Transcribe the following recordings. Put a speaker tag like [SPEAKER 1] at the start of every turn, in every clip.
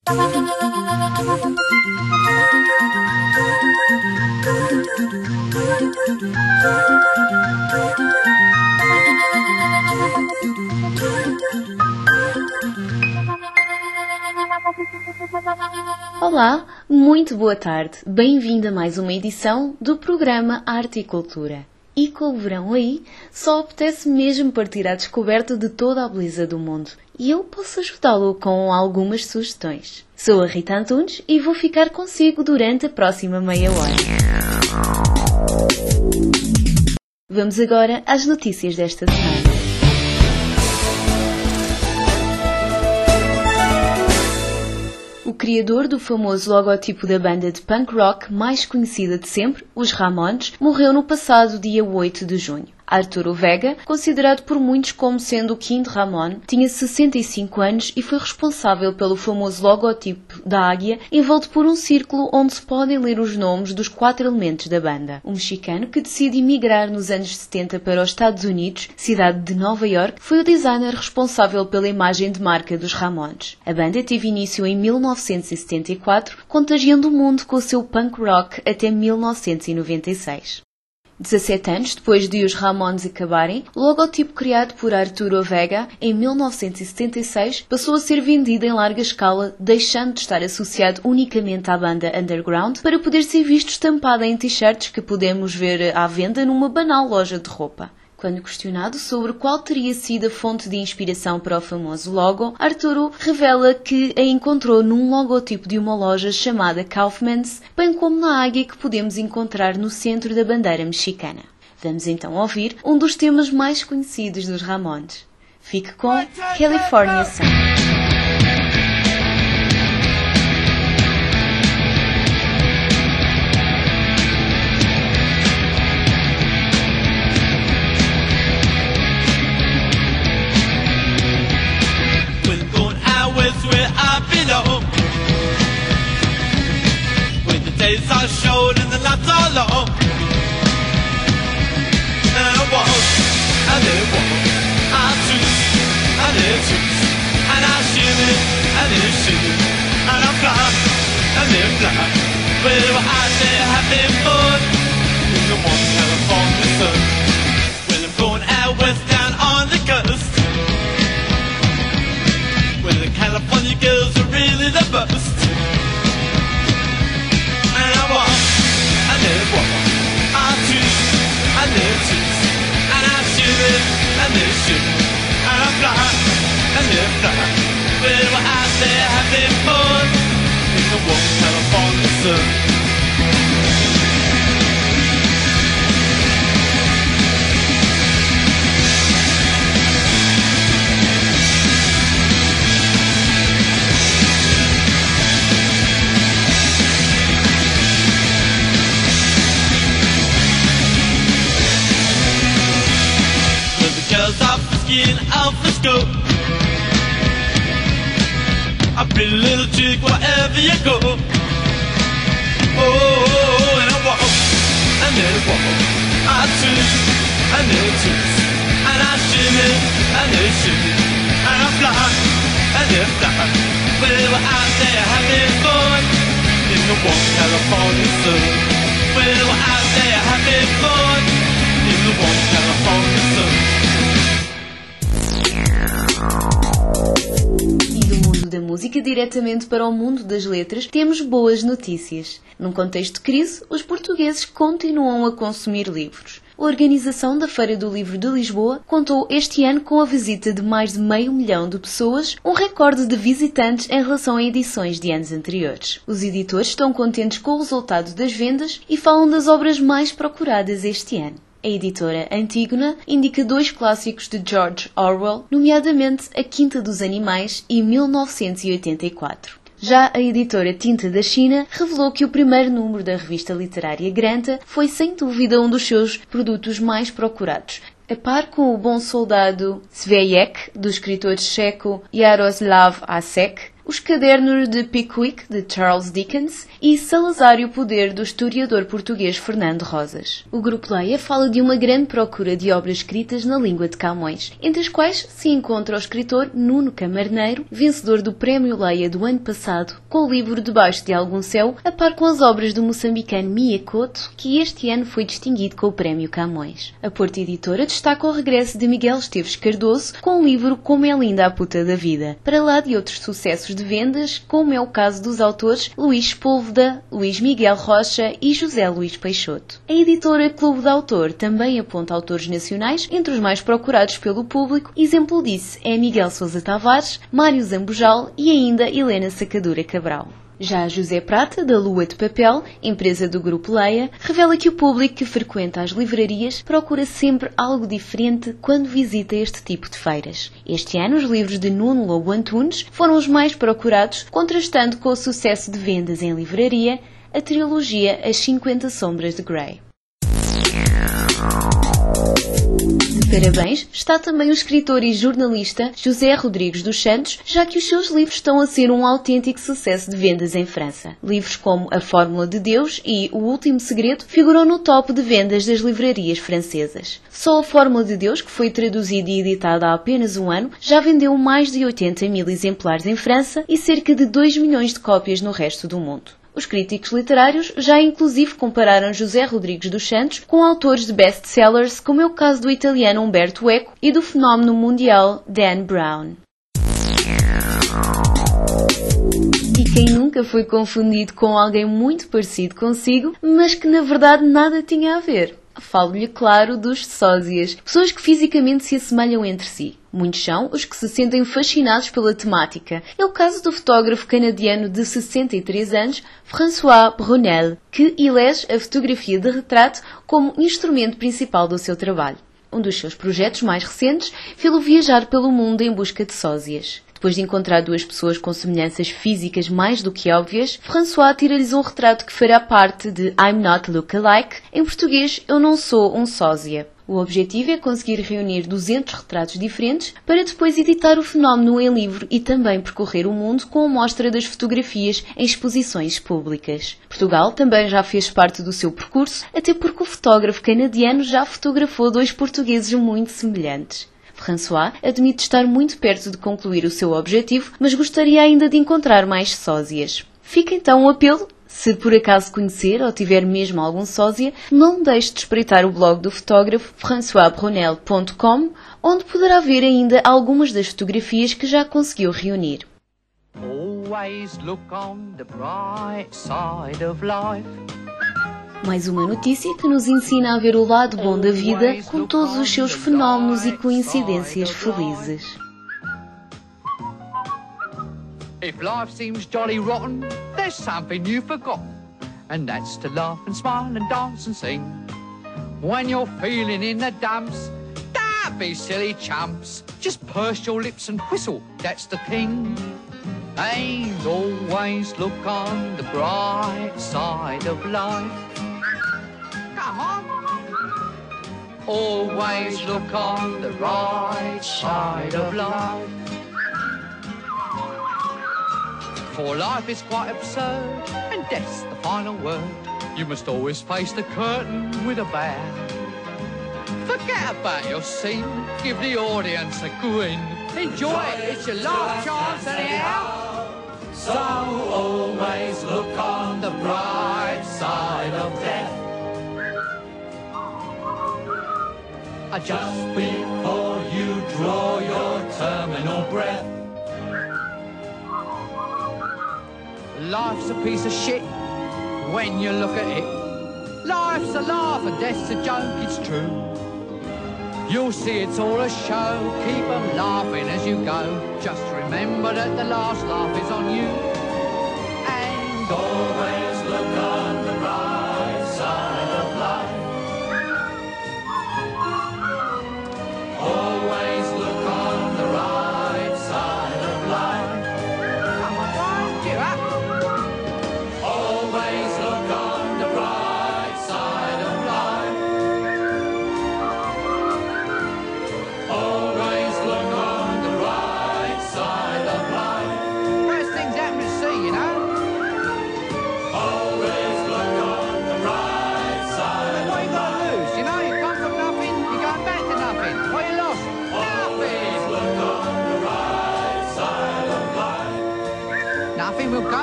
[SPEAKER 1] Olá, muito boa tarde. Bem-vindo a mais uma edição do programa Arte e Cultura. E com o verão aí, só apetece mesmo partir à descoberta de toda a beleza do mundo. E eu posso ajudá-lo com algumas sugestões. Sou a Rita Antunes e vou ficar consigo durante a próxima meia hora. Vamos agora às notícias desta semana. O criador do famoso logotipo da banda de punk rock mais conhecida de sempre, os Ramones, morreu no passado dia 8 de junho. Arturo Vega, considerado por muitos como sendo o quinto Ramone, tinha 65 anos e foi responsável pelo famoso logotipo da águia, envolto por um círculo onde se podem ler os nomes dos 4 elementos da banda. O mexicano, que decide emigrar nos anos 70 para os Estados Unidos, cidade de Nova York, foi o designer responsável pela imagem de marca dos Ramones. A banda teve início em 1974, contagiando o mundo com o seu punk rock até 1996. 17 anos depois de os Ramones acabarem, o logotipo criado por Arturo Vega em 1976 passou a ser vendido em larga escala, deixando de estar associado unicamente à banda underground para poder ser visto estampado em t-shirts que podemos ver à venda numa banal loja de roupa. Quando questionado sobre qual teria sido a fonte de inspiração para o famoso logo, Arturo revela que a encontrou num logotipo de uma loja chamada Kaufmann's, bem como na águia que podemos encontrar no centro da bandeira mexicana. Vamos então ouvir um dos temas mais conhecidos dos Ramones. Fique com California Sun.
[SPEAKER 2] Days are short and the nights are long. And I walk, and they walk. I choose, and they choose. And I shimmy, and they shimmy. And I fly, and they fly. Well, I say having fun in the warm California sun. Well, I'm going out west down on the coast, where the California girls are really the best. I choose, and they choose, and I shimmy, and they shimmy, and I fly, and they fly. Well, I say having fun in the warm California sun. Off the scope, a pretty little chick wherever you go. Oh, and I walk, and then I walk. I choose, and they choose, and I shimmy, and they shimmy, and I fly, and they fly. Well, I say having fun in the warm California sun. Well, I say having fun in the warm California sun.
[SPEAKER 1] E do mundo da música diretamente para o mundo das letras, temos boas notícias. Num contexto de crise, os portugueses continuam a consumir livros. A organização da Feira do Livro de Lisboa contou este ano com a visita de mais de 500 mil de pessoas, um recorde de visitantes em relação a edições de anos anteriores. Os editores estão contentes com o resultado das vendas e falam das obras mais procuradas este ano. A editora Antígona indica 2 clássicos de George Orwell, nomeadamente A Quinta dos Animais e 1984. Já a editora Tinta da China revelou que o primeiro número da revista literária Granta foi sem dúvida um dos seus produtos mais procurados, a par com O Bom Soldado Zvějek, do escritor checo Jaroslav Hasek, Os Cadernos de Pickwick, de Charles Dickens, e Salazar e o Poder, do historiador português Fernando Rosas. O Grupo Leia fala de uma grande procura de obras escritas na língua de Camões, entre as quais se encontra o escritor Nuno Camarneiro, vencedor do Prémio Leia do ano passado, com o livro Debaixo de Algum Céu, a par com as obras do moçambicano Mia Couto, que este ano foi distinguido com o Prémio Camões. A Porta Editora destaca o regresso de Miguel Esteves Cardoso com o livro Como é Linda a Puta da Vida, para lá de outros sucessos de vendas, como é o caso dos autores Luís Sepúlveda, Luís Miguel Rocha e José Luís Peixoto. A editora Clube de Autor também aponta autores nacionais entre os mais procurados pelo público. Exemplo disso é Miguel Sousa Tavares, Mário Zambujal e ainda Helena Sacadura Cabral. Já José Prata, da Lua de Papel, empresa do Grupo Leia, revela que o público que frequenta as livrarias procura sempre algo diferente quando visita este tipo de feiras. Este ano, os livros de Nuno Lobo Antunes foram os mais procurados, contrastando com o sucesso de vendas em livraria, a trilogia As 50 Sombras de Grey. Parabéns está também o escritor e jornalista José Rodrigues dos Santos, já que os seus livros estão a ser um autêntico sucesso de vendas em França. Livros como A Fórmula de Deus e O Último Segredo figuram no top de vendas das livrarias francesas. Só A Fórmula de Deus, que foi traduzida e editada há apenas um ano, já vendeu mais de 80 mil exemplares em França e cerca de 2 milhões de cópias no resto do mundo. Os críticos literários já inclusive compararam José Rodrigues dos Santos com autores de best-sellers, como é o caso do italiano Umberto Eco e do fenómeno mundial Dan Brown. E quem nunca foi confundido com alguém muito parecido consigo, mas que na verdade nada tinha a ver? Falo-lhe, claro, dos sósias, pessoas que fisicamente se assemelham entre si. Muitos são os que se sentem fascinados pela temática. É o caso do fotógrafo canadiano de 63 anos, François Brunel, que elege a fotografia de retrato como instrumento principal do seu trabalho. Um dos seus projetos mais recentes fê-lo viajar pelo mundo em busca de sósias. Depois de encontrar duas pessoas com semelhanças físicas mais do que óbvias, François tira-lhes um retrato que fará parte de I'm Not Look-alike, em português, Eu Não Sou um Sósia. O objetivo é conseguir reunir 200 retratos diferentes para depois editar o fenómeno em livro e também percorrer o mundo com a mostra das fotografias em exposições públicas. Portugal também já fez parte do seu percurso, até porque o fotógrafo canadiano já fotografou dois portugueses muito semelhantes. François admite estar muito perto de concluir o seu objetivo, mas gostaria ainda de encontrar mais sósias. Fica então o apelo. Se por acaso conhecer ou tiver mesmo algum sósia, não deixe de espreitar o blog do fotógrafo françoisbrunel.com, onde poderá ver ainda algumas das fotografias que já conseguiu reunir.
[SPEAKER 2] Always look on the bright side of life.
[SPEAKER 1] Mais uma notícia que nos ensina a ver o lado bom da vida com todos os seus fenómenos e coincidências felizes.
[SPEAKER 2] If life seems jolly rotten, there's something you've forgotten, and that's to laugh and smile and dance and sing. When you're feeling in the dumps, don't be silly chumps, just purse your lips and whistle, that's the thing. And always look on the bright side of life. Come on. Always look on the right side of life. For life is quite absurd, and death's the final word. You must always face the curtain with a bow. Forget about your scene, give the audience a grin. Enjoy it, it's your last chance anyhow. So always look on the bright side of death. Just before you draw your terminal breath. Life's a piece of shit when you look at it. Life's a laugh and death's a joke, it's true. You'll see it's all a show, keep 'em laughing as you go. Just remember that the last laugh is on you. And always look on the right side of life. Always look on the right side of life. Come on, Ryan, cheer up. Always look on the bright side of life. Always look on the right side of life. Let's sing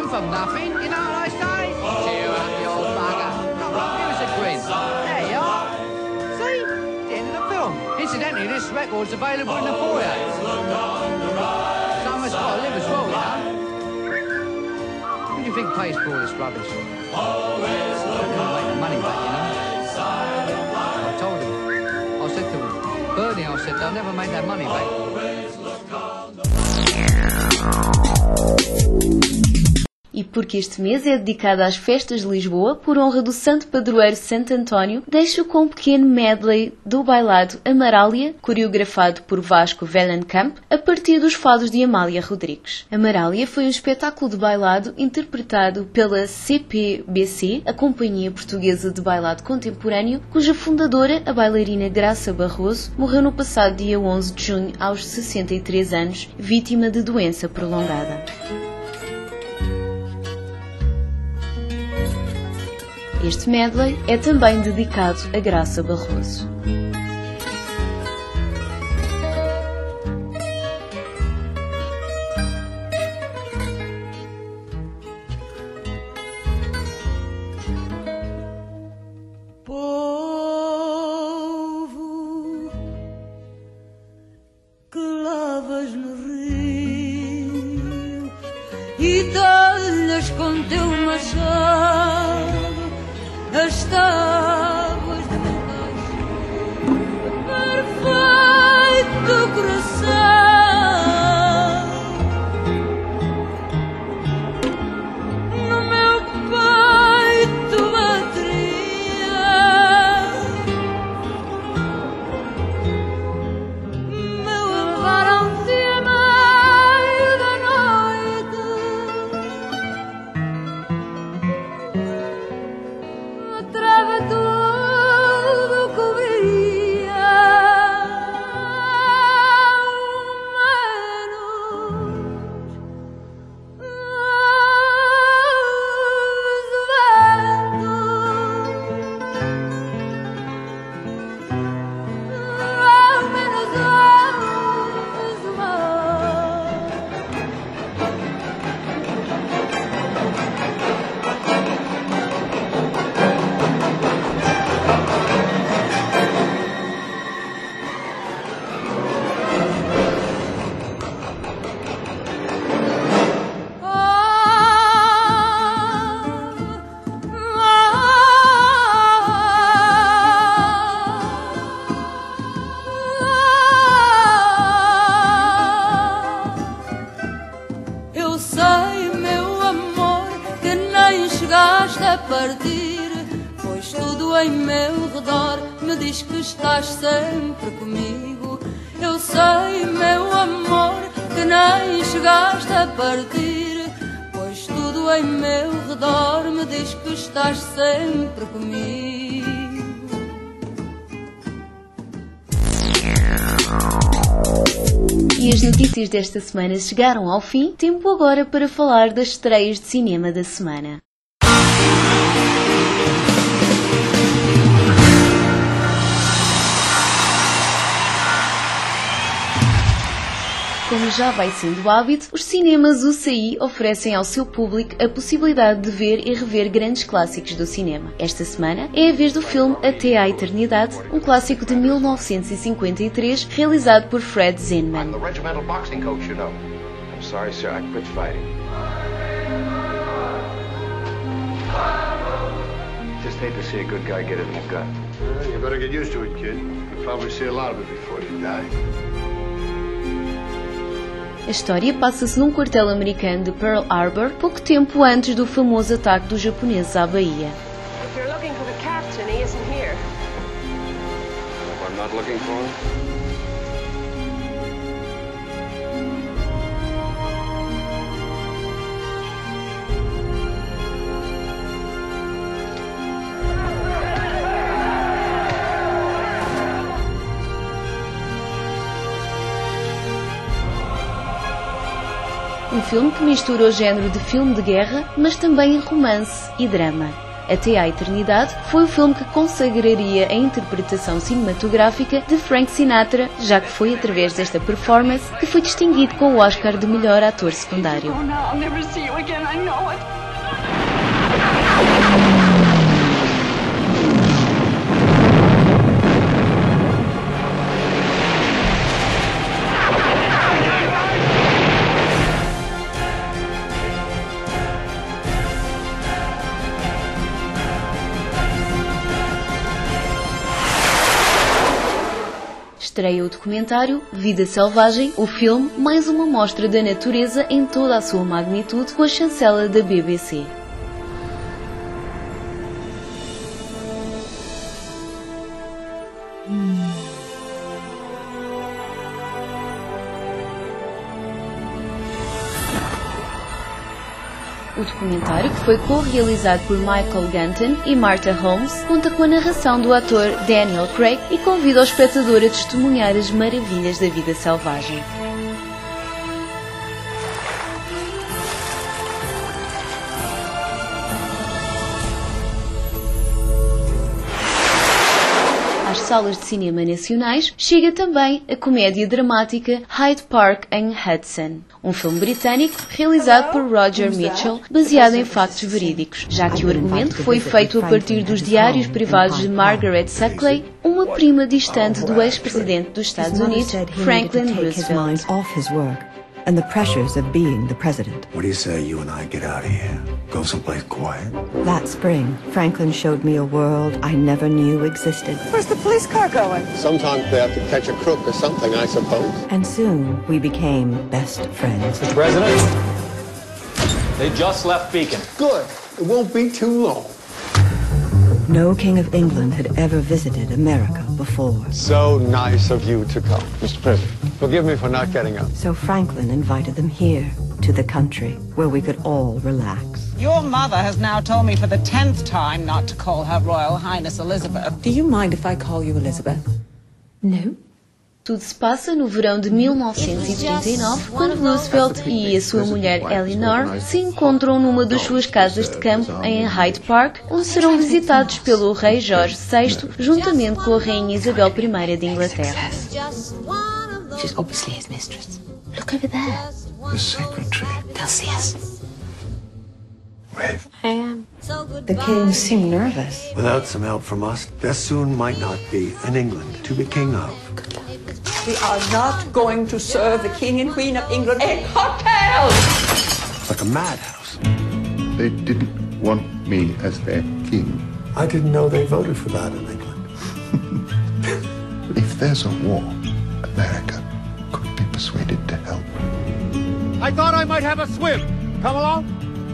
[SPEAKER 3] come from nothing, you know what I say? Cheer up, you old bugger. Come on, give us a grin. There you are. See? The end of the film. Incidentally, this record's available in the foyer. Someone's got to live as well, you know. Who do you think pays for all this rubbish? Always look on. Make the money back, you know. I told him. I said to him, Bernie, I said, they'll never make that money back.
[SPEAKER 1] E porque este mês é dedicado às festas de Lisboa, por honra do santo padroeiro Santo António, deixo com um pequeno medley do bailado Amarália, coreografado por Vasco Vellencamp, a partir dos fados de Amália Rodrigues. Amarália foi um espetáculo de bailado interpretado pela CPBC, a Companhia Portuguesa de Bailado Contemporâneo, cuja fundadora, a bailarina Graça Barroso, morreu no passado dia 11 de junho aos 63 anos, vítima de doença prolongada. Este medley é também dedicado a Graça Barroso.
[SPEAKER 4] Povo que lavas no rio e talhas com teu machado as tábuas da perfeito coração no meu peito bateria, meu amor de meio da noite. Trava tudo cobria, Eu sei, meu amor, que nem chegaste a partir, pois tudo em meu redor me diz que estás sempre comigo. Eu sei, meu amor, que nem chegaste a partir, pois tudo em meu redor me diz que estás sempre comigo.
[SPEAKER 1] E as notícias desta semana chegaram ao fim, tempo agora para falar das estreias de cinema da semana. Como já vai sendo hábito, os cinemas UCI oferecem ao seu público a possibilidade de ver e rever grandes clássicos do cinema. Esta semana é a vez do filme Até à Eternidade, um clássico de 1953, realizado por Fred Zinman.
[SPEAKER 5] Just hate to see a good guy get it in the gut. You better get used to it, kid. You'll probably see a lot of it before you die.
[SPEAKER 1] A história passa-se num quartel americano de Pearl Harbor, pouco tempo antes do famoso ataque dos japoneses à Bahia.
[SPEAKER 6] If you're looking for the captain, he isn't here.
[SPEAKER 5] I'm not looking for him.
[SPEAKER 1] Um filme que mistura o género de filme de guerra, mas também romance e drama. Até à Eternidade foi o filme que consagraria a interpretação cinematográfica de Frank Sinatra, já que foi através desta performance que foi distinguido com o Oscar de melhor ator secundário. Estreia o documentário Vida Selvagem, o filme mais uma mostra da natureza em toda a sua magnitude, com a chancela da BBC. O documentário, que foi co-realizado por Michael Ganton e Martha Holmes, conta com a narração do ator Daniel Craig e convida o espectador a testemunhar as maravilhas da vida selvagem. Às salas de cinema nacionais chega também a comédia dramática Hyde Park em Hudson, um filme britânico realizado por Roger Mitchell, baseado em factos verídicos, já que o argumento foi feito a partir dos diários privados de Margaret Suckley, uma prima distante do ex-presidente dos Estados Unidos, Franklin Roosevelt.
[SPEAKER 7] And the pressures of being the president.
[SPEAKER 5] What do you say you and I get out of here? Go someplace quiet?
[SPEAKER 7] That spring, Franklin showed me a world I never knew existed.
[SPEAKER 8] Where's the police car going?
[SPEAKER 5] Sometimes they have to catch a crook or something, I suppose.
[SPEAKER 7] And soon, we became best friends.
[SPEAKER 9] Mr. President, they just left Beacon.
[SPEAKER 5] Good. It won't be too long.
[SPEAKER 7] No king of England had ever visited America before.
[SPEAKER 5] So nice of you to come. Mr. President, forgive me for not getting up.
[SPEAKER 7] So Franklin invited them here, to the country, where we could all relax.
[SPEAKER 8] Your mother has now told me for the 10th time not to call her Royal Highness Elizabeth.
[SPEAKER 7] Do you mind if I call you Elizabeth? No.
[SPEAKER 1] Tudo se passa no verão de 1939, quando Roosevelt e a sua mulher Eleanor se encontram numa das suas casas de campo em Hyde Park, onde serão visitados pelo rei Jorge VI, juntamente com a rainha Isabel I de Inglaterra.
[SPEAKER 7] She's obviously his mistress. Look over there.
[SPEAKER 5] The sacred tree.
[SPEAKER 7] They'll see us.
[SPEAKER 5] Rafe.
[SPEAKER 7] I am. The king seemed nervous.
[SPEAKER 5] Without some help from us, there soon might not be an England to be king of.
[SPEAKER 8] We are not going to serve the King and Queen of England in hotels!
[SPEAKER 5] Like a madhouse.
[SPEAKER 10] They didn't want me as their king.
[SPEAKER 5] I didn't know they voted for that in England.
[SPEAKER 10] If there's a war, America could be persuaded to help.
[SPEAKER 9] I thought I might have a swim. Come along.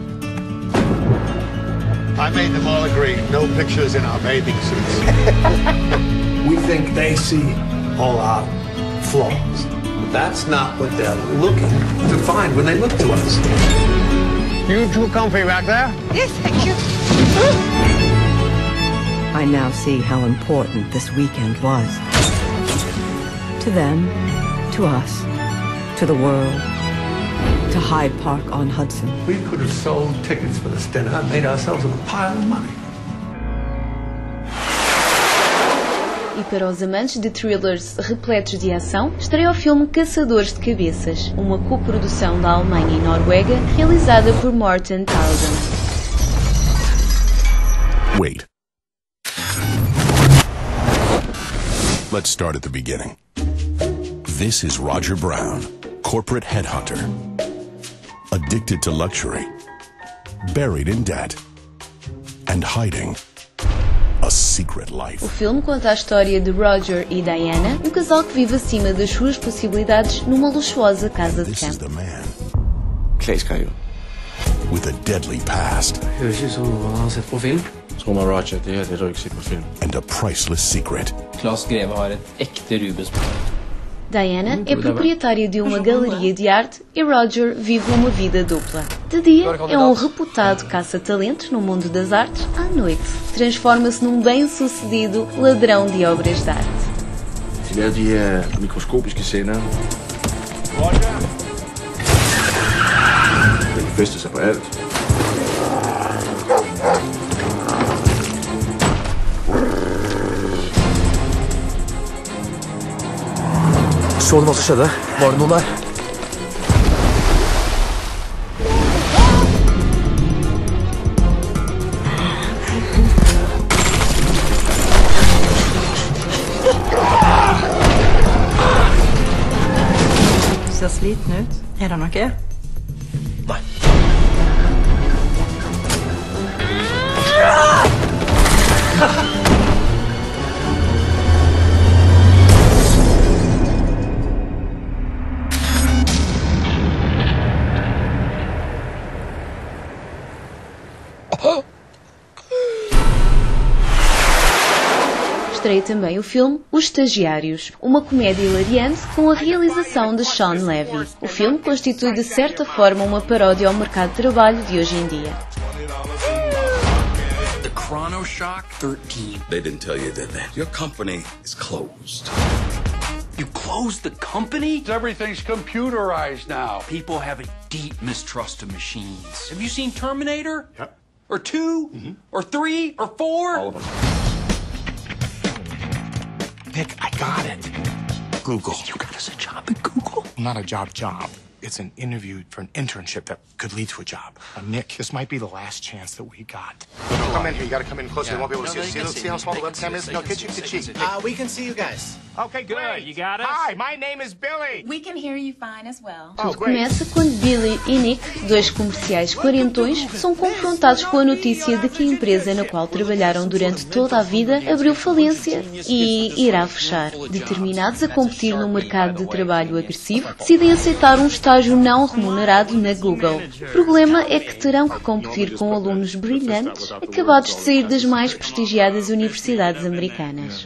[SPEAKER 5] I made them all agree. No pictures in our bathing suits. We think they see all our flaws. But that's not what they're looking to find when they look to us.
[SPEAKER 9] You too comfy back there?
[SPEAKER 8] Yes, thank you.
[SPEAKER 7] I now see how important this weekend was. To them, to us, to the world, to Hyde Park on Hudson.
[SPEAKER 5] We could have sold tickets for this dinner and made ourselves a pile of money.
[SPEAKER 1] E para os amantes de thrillers repletos de ação, estreia o filme Caçadores de Cabeças, uma coprodução da Alemanha e Noruega, realizada por Morten Townsend.
[SPEAKER 11] Wait. Let's start at the beginning. This is Roger Brown, corporate headhunter. Addicted to luxury, buried in debt, and hiding a secret life.
[SPEAKER 1] O filme conta a história de Roger e Diana, um casal que vive acima das suas possibilidades numa luxuosa casa de
[SPEAKER 11] This is
[SPEAKER 1] campo.
[SPEAKER 11] the man
[SPEAKER 9] Claes Kajo.
[SPEAKER 11] with a deadly past
[SPEAKER 9] Høres ut som noe han har sett på film. Tror man Roger, det heter røyksyk på film.
[SPEAKER 11] and a priceless secret.
[SPEAKER 9] Claes Greve har et ekte Rubens.
[SPEAKER 1] Diana é proprietária de uma galeria de arte e Roger vive uma vida dupla. De dia, é um reputado caça-talentos no mundo das artes. À noite, transforma-se num bem-sucedido ladrão de obras de arte.
[SPEAKER 9] De laver de her mikroskopiske sender. Den fester sig på alt. Så du hva som skjedde? Var det noen der?
[SPEAKER 7] Du ser sliten ut. Er det noe?
[SPEAKER 9] Nei.
[SPEAKER 1] Estreia também o filme Os Estagiários, uma comédia hilariante com a realização de Sean Levy. O filme constitui de certa forma uma paródia ao mercado de trabalho de hoje em dia.
[SPEAKER 12] The Chronoshock 13. They didn't tell you, did they? Your company is closed. You closed the company?
[SPEAKER 13] Everything's computerized now.
[SPEAKER 12] People have a deep mistrust of machines. Have you seen Terminator?
[SPEAKER 5] Yep.
[SPEAKER 12] Or 2? Or 3? Or 4?
[SPEAKER 5] All of them. Nick, I got it. Google.
[SPEAKER 12] You got us a job at Google?
[SPEAKER 5] Not a job. It's an interview for an internship that could lead to a job. Nick, this might be the last chance that we got. Come in here. You got to come in closer. They won't be able to see us. See how small the webcam is? No, get cheek to cheek.
[SPEAKER 14] We can see you guys.
[SPEAKER 5] Okay, good.
[SPEAKER 14] You got us?
[SPEAKER 5] Hi, my name is Billy.
[SPEAKER 15] We can hear you fine as well.
[SPEAKER 1] Tudo começa quando Billy e Nick, dois comerciais quarentões, são confrontados com a notícia de que a empresa na qual trabalharam durante toda a vida abriu falência e irá fechar. Determinados a competir num mercado de trabalho agressivo, decidem aceitar um estágio não remunerado na Google. O problema é que terão que competir com alunos brilhantes acabados de sair das mais prestigiadas universidades americanas.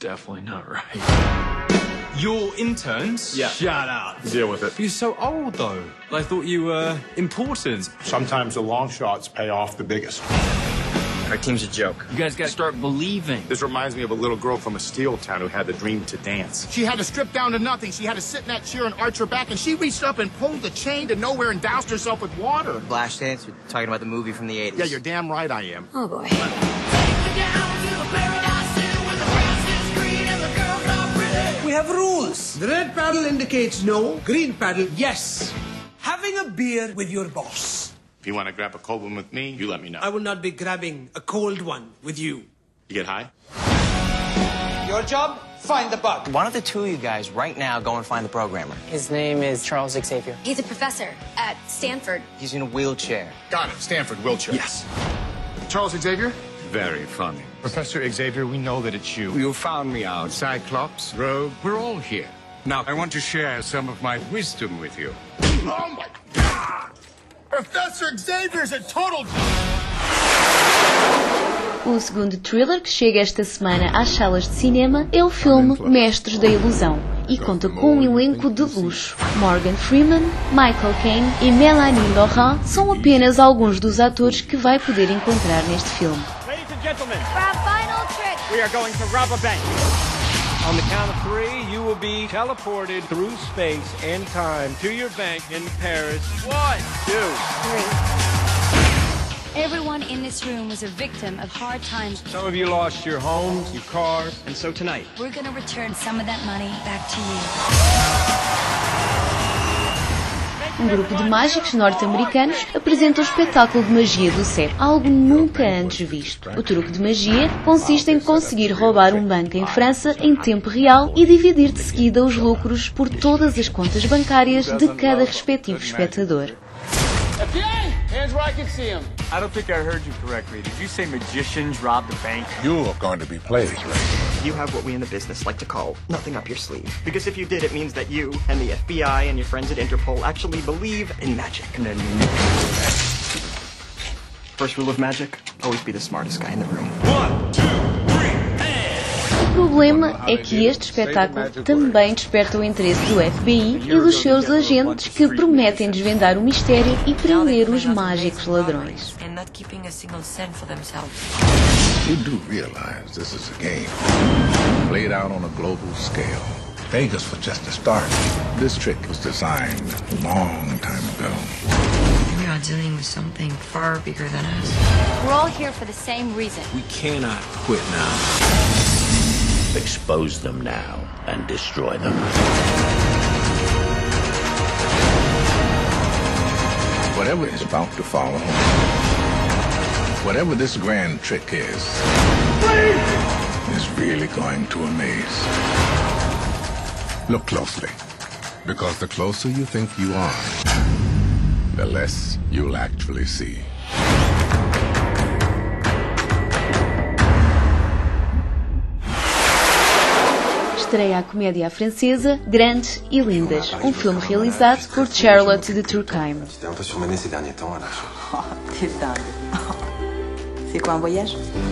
[SPEAKER 16] Your interns?
[SPEAKER 5] Yeah.
[SPEAKER 16] Shut up.
[SPEAKER 5] Deal with it.
[SPEAKER 16] You're so old, though. I thought you were important.
[SPEAKER 5] Sometimes the long shots pay off the biggest.
[SPEAKER 14] Our team's a joke.
[SPEAKER 12] You guys gotta start believing.
[SPEAKER 5] This reminds me of a little girl from a steel town who had the dream to dance.
[SPEAKER 17] She had to strip down to nothing. She had to sit in that chair and arch her back, and she reached up and pulled the chain to nowhere and doused herself with water.
[SPEAKER 14] Flashdance? You're talking about the movie from the 80s.
[SPEAKER 17] Yeah, you're damn right I am.
[SPEAKER 15] Oh, boy.
[SPEAKER 18] We have rules. The red paddle indicates no, green paddle, yes. Having a beer with your boss.
[SPEAKER 5] If you want to grab a cold one with me, you let me know.
[SPEAKER 18] I will not be grabbing a cold one with you.
[SPEAKER 5] You get high?
[SPEAKER 18] Your job? Find the bug.
[SPEAKER 14] Why don't the two of you guys right now go and find the programmer?
[SPEAKER 19] His name is Charles Xavier.
[SPEAKER 15] He's a professor at Stanford.
[SPEAKER 14] He's in a wheelchair.
[SPEAKER 5] Got it. Stanford, wheelchair.
[SPEAKER 14] Yes.
[SPEAKER 17] Charles Xavier?
[SPEAKER 5] Very funny. Professor Xavier, we know that it's you.
[SPEAKER 20] You found me out. Cyclops, Rogue, we're all here. Now, I want to share some of my wisdom with you.
[SPEAKER 17] Oh, my God! Professor Xavier's a total...
[SPEAKER 1] O segundo thriller que chega esta semana às salas de cinema é o filme Mestres da Ilusão e conta com um elenco de luxo. Morgan Freeman, Michael Caine e Melanie Laurent são apenas alguns dos atores que vai poder encontrar neste filme.
[SPEAKER 21] Ladies and gentlemen, for our final trick, we are going to rob a bank. On the count of 3, you will be teleported through space and time to your bank in Paris. 1, 2, 3.
[SPEAKER 15] Everyone in this room was a victim of hard times.
[SPEAKER 21] Some of you lost your homes, your cars, and so tonight,
[SPEAKER 15] We're going to return some of that money back to you.
[SPEAKER 1] Um grupo de mágicos norte-americanos apresenta o espetáculo de magia do século, algo nunca antes visto. O truque de magia consiste em conseguir roubar um banco em França em tempo real e dividir de seguida os lucros por todas as contas bancárias de cada respectivo espectador.
[SPEAKER 21] FBI, hands where I can see them.
[SPEAKER 22] I don't think I heard you correctly. Did you say magicians robbed the bank?
[SPEAKER 10] You're going to be played.
[SPEAKER 14] You have what we in the business like to call nothing up your sleeve. Because if you did, it means that you and the FBI and your friends at Interpol actually believe in magic. And then first rule of magic, always be the smartest guy in the room.
[SPEAKER 21] 1, 2, 3,
[SPEAKER 1] O problema é que este espetáculo também desperta o interesse do FBI e dos seus agentes que prometem desvendar o mistério e prender os mágicos ladrões.
[SPEAKER 10] You do realize this is a game played out on a global scale. Vegas was just a start. This trick was designed a long time ago.
[SPEAKER 23] We are dealing with something far bigger than us.
[SPEAKER 15] We're all here for the same reason.
[SPEAKER 9] We cannot quit now.
[SPEAKER 11] Expose them now.
[SPEAKER 2] and destroy them.
[SPEAKER 10] Whatever is about to follow, whatever this grand trick is really going to amaze. Look closely, because the closer you think you are, the less you'll actually see.
[SPEAKER 1] Estreia a comédia francesa Grandes e Lindas, um filme realizado por Charlotte de Turckheim.
[SPEAKER 3] J'étais un peu surmené ces derniers temps, là.
[SPEAKER 8] Oh, t'es dingue. C'est quoi un voyage?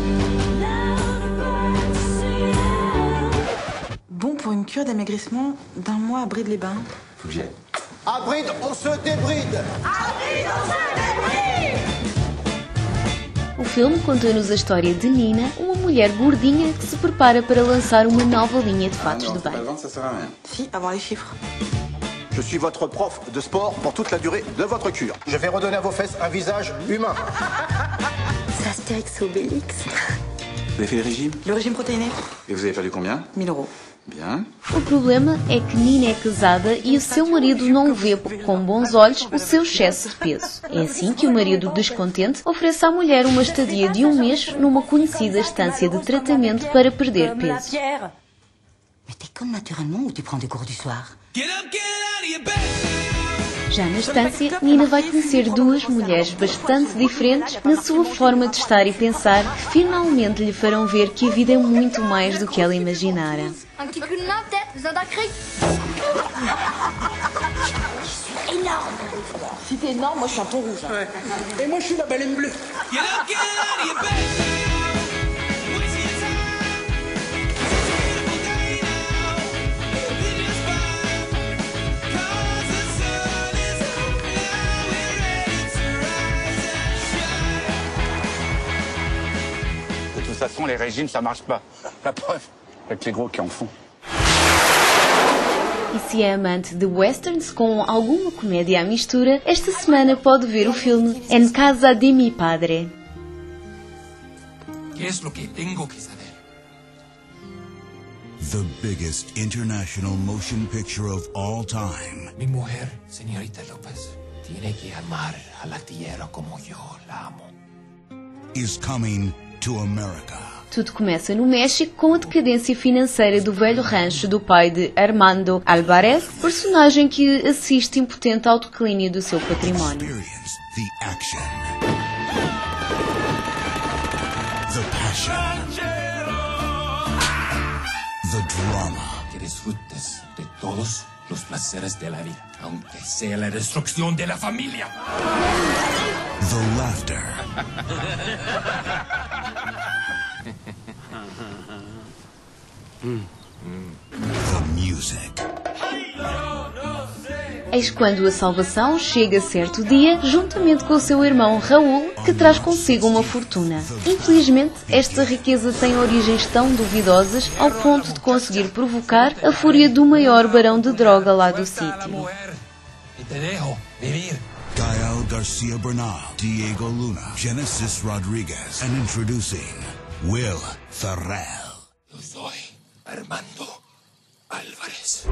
[SPEAKER 8] Bon pour une cure d'amaigrissement d'un mois à Bride-les-Bains.
[SPEAKER 3] Faut que j'y aille. À Bride, on se débride!
[SPEAKER 8] À Bride, on se débride!
[SPEAKER 1] O filme conta-nos a história de Nina, uma mulher gordinha que se prepara para lançar uma nova linha de fatos de banho.
[SPEAKER 8] Si, avoir les chiffres.
[SPEAKER 3] Je suis votre prof de sport pour toute la durée de votre cure. Je vais redonner à vos fesses un visage humain.
[SPEAKER 8] C'est Astérix et Obélix.
[SPEAKER 3] Vous avez fait le régime?
[SPEAKER 8] Le régime protéiné.
[SPEAKER 3] Et vous avez perdu combien?
[SPEAKER 8] 1000 €.
[SPEAKER 3] Bien.
[SPEAKER 1] O problema é que Nina é casada e o seu marido não vê com bons olhos o seu excesso de peso. É assim que o marido, descontente, oferece à mulher uma estadia de 1 mês numa conhecida estância de tratamento para perder peso.
[SPEAKER 4] Mais t'es comme naturellement ou tu prends des cours du soir?
[SPEAKER 1] Já na estância, Nina vai conhecer duas mulheres bastante diferentes na sua forma de estar e pensar, que finalmente lhe farão ver que a vida é muito mais do que ela imaginara.
[SPEAKER 24] Un petit coup de main, peut-être? Besoin d'un cric?
[SPEAKER 8] Énorme! Si t'es énorme, moi je suis un ton rouge. Ouais. Et moi je suis la baleine bleue.
[SPEAKER 22] De toute façon, les régimes, ça marche pas. La preuve, avec les gros qui en font.
[SPEAKER 1] E se é amante de westerns com alguma comédia à mistura, esta semana pode ver o filme En Casa de mi Padre.
[SPEAKER 25] ¿Qué es lo que tengo que saber?
[SPEAKER 26] The biggest international motion picture of all time.
[SPEAKER 25] Mi mujer, señorita López, tiene que amar a la tierra como yo la amo.
[SPEAKER 26] Is coming to America.
[SPEAKER 1] Tudo começa no México com a decadência financeira do velho rancho do pai de Armando Álvarez, personagem que assiste impotente ao declínio do seu património.
[SPEAKER 26] Experience the action, the passion, the drama.
[SPEAKER 25] Que disfrutes de todos los placeres de la vida, aunque sea la destrucción de la familia.
[SPEAKER 26] The laughter. The music.
[SPEAKER 1] Eis quando a salvação chega certo dia, juntamente com o seu irmão Raul, que traz consigo uma fortuna. Infelizmente, esta riqueza tem origens tão duvidosas ao ponto de conseguir provocar a fúria do maior barão de droga lá do sítio.
[SPEAKER 26] Gael Garcia Bernal, Diego Luna, Genesis Rodriguez, and introducing Will Ferrell.
[SPEAKER 25] Yo soy Armando Álvarez.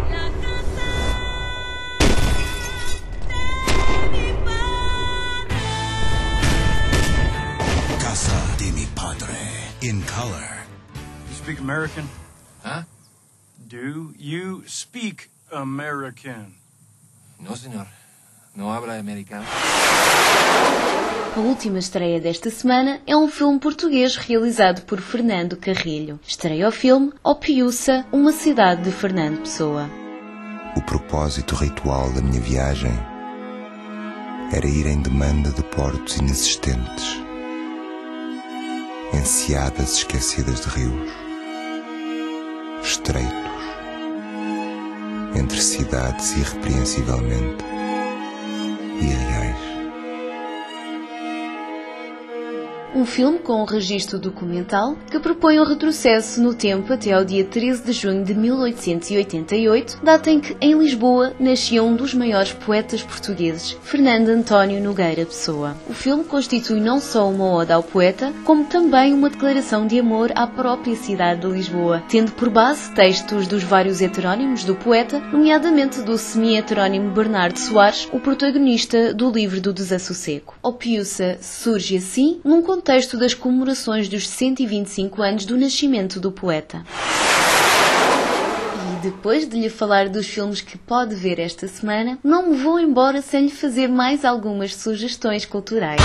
[SPEAKER 26] Casa de mi Padre, in color.
[SPEAKER 21] You speak American?
[SPEAKER 25] Huh?
[SPEAKER 21] Do you speak American?
[SPEAKER 25] No, señor. No habla americano.
[SPEAKER 1] A última estreia desta semana é um filme português realizado por Fernando Carrilho. Estreia o filme Opiúça, uma cidade de Fernando Pessoa.
[SPEAKER 27] O propósito ritual da minha viagem era ir em demanda de portos inexistentes, enseadas esquecidas de rios, estreitos, entre cidades irrepreensivelmente irreais.
[SPEAKER 1] um filme com um registro documental que propõe um retrocesso no tempo até ao dia 13 de junho de 1888, data em que, em Lisboa, nascia um dos maiores poetas portugueses, Fernando António Nogueira Pessoa. O filme constitui não só uma ode ao poeta, como também uma declaração de amor à própria cidade de Lisboa, tendo por base textos dos vários heterónimos do poeta, nomeadamente do semi-heterónimo Bernardo Soares, o protagonista do livro do Desassossego. Opiúça surge assim num contexto das comemorações dos 125 anos do nascimento do poeta. E depois de lhe falar dos filmes que pode ver esta semana, não me vou embora sem lhe fazer mais algumas sugestões culturais.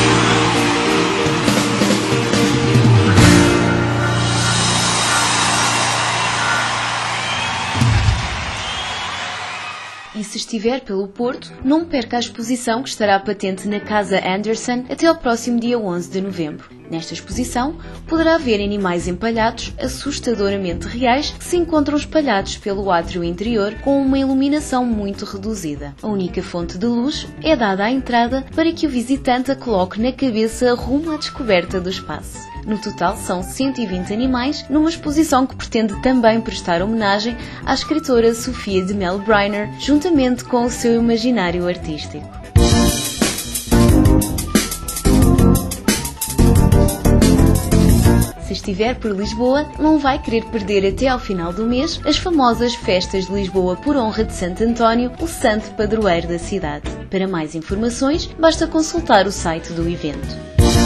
[SPEAKER 1] E se estiver pelo Porto, não perca a exposição que estará patente na Casa Anderson até ao próximo dia 11 de novembro. Nesta exposição, poderá ver animais empalhados assustadoramente reais que se encontram espalhados pelo átrio interior com uma iluminação muito reduzida. A única fonte de luz é dada à entrada para que o visitante a coloque na cabeça rumo à descoberta do espaço. No total, são 120 animais, numa exposição que pretende também prestar homenagem à escritora Sofia de Melbrenner, juntamente com o seu imaginário artístico. Se estiver por Lisboa, não vai querer perder até ao final do mês as famosas Festas de Lisboa por honra de Santo António, o santo padroeiro da cidade. Para mais informações, basta consultar o site do evento.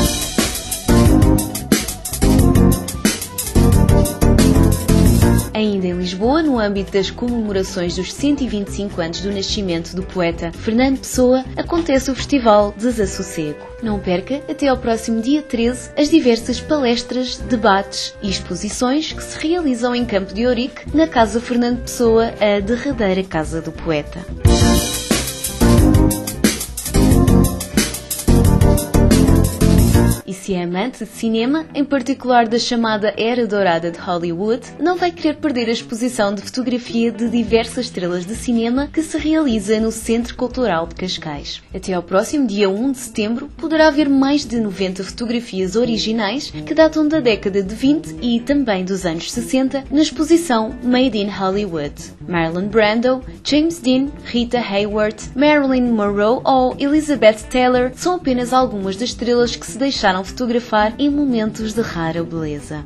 [SPEAKER 1] Ainda em Lisboa, no âmbito das comemorações dos 125 anos do nascimento do poeta Fernando Pessoa, acontece o Festival Desassossego. Não perca, até ao próximo dia 13, as diversas palestras, debates e exposições que se realizam em Campo de Ourique, na Casa Fernando Pessoa, a derradeira casa do poeta. E se é amante de cinema, em particular da chamada Era Dourada de Hollywood, não vai querer perder a exposição de fotografia de diversas estrelas de cinema que se realiza no Centro Cultural de Cascais. Até ao próximo dia 1 de setembro, poderá ver mais de 90 fotografias originais que datam da década de 20 e também dos anos 60 na exposição Made in Hollywood. Marlon Brando, James Dean, Rita Hayworth, Marilyn Monroe ou Elizabeth Taylor são apenas algumas das estrelas que se deixaram fotografar em momentos de rara beleza.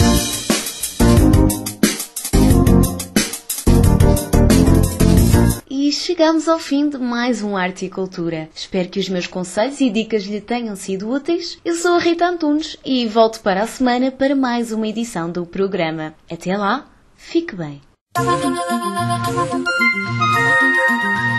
[SPEAKER 1] E chegamos ao fim de mais um Arte e Cultura. Espero que os meus conselhos e dicas lhe tenham sido úteis. Eu sou a Rita Antunes e volto para a semana para mais uma edição do programa. Até lá, fique bem.